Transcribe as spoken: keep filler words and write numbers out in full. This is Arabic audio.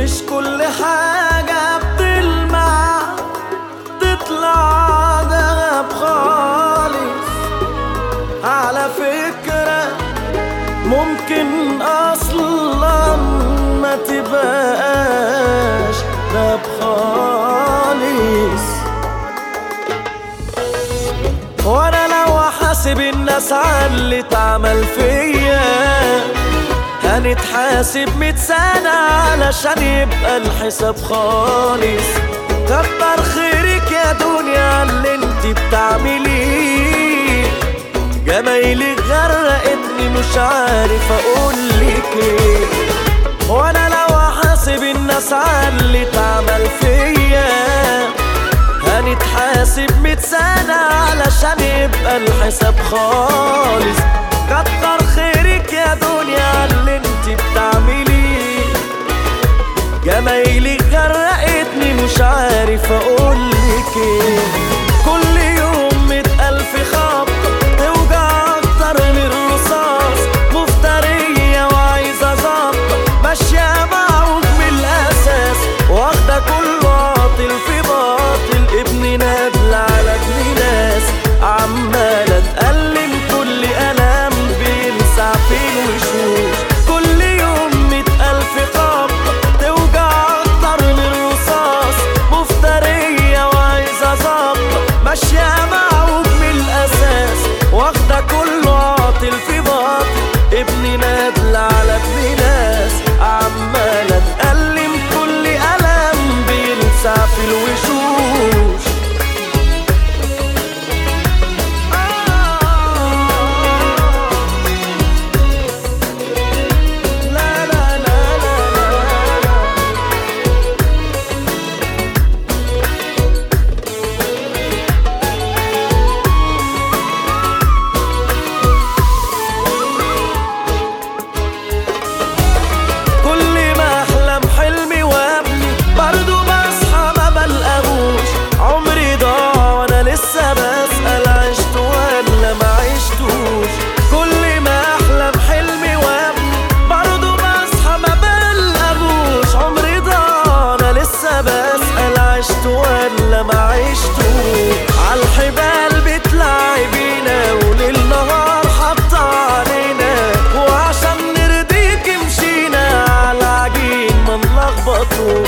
مش كل حاجة بتلمع تطلع دهب خالص. على فكرة ممكن أصلا ما تبقاش دهب خالص. وانا لو احاسب الناس على اللي اتعمل فيا هنتحاسب مية سنة علشان يبقى الحساب خالص. كتر خيرك يا دنيا على اللي انت بتعمليه، جمايلك غرقتني مش عارف اقولك ايه. وانا لو احاسب الناس على اللي اتعمل فيا هنتحاسب مية سنة علشان يبقى الحساب خالص. كتر خيرك يا دنيا على اللي انت بتعمليه، جمايلك غرقتني مش عارف اقولك ايه. كل يوم مية الف خبطة توجع اكتر من الرصاص، مفترية وعايزة ظبطة ماشية معوج من الاساس، واخدة كله عاطل في باطل، ابن نادل على ابن ناس، عمالة تألم كل ألم بيلسع في الوشوش. كل يوم مية ألف خبطة توجع أكتر من الرصاص، مفترية وعايزة ظبطة ماشية معوج من الأساس، واخدة كله عاطل في باطل، ابن نادل على ابن ناس، عمالة تألم كل ألم بيلسع في الوشوش. ولا ما عشتوش عالحبال بتلعبينا وليل نهار حاطة علينا، وعشان نرضيك مشينا عالعجين ما نلخبطوش.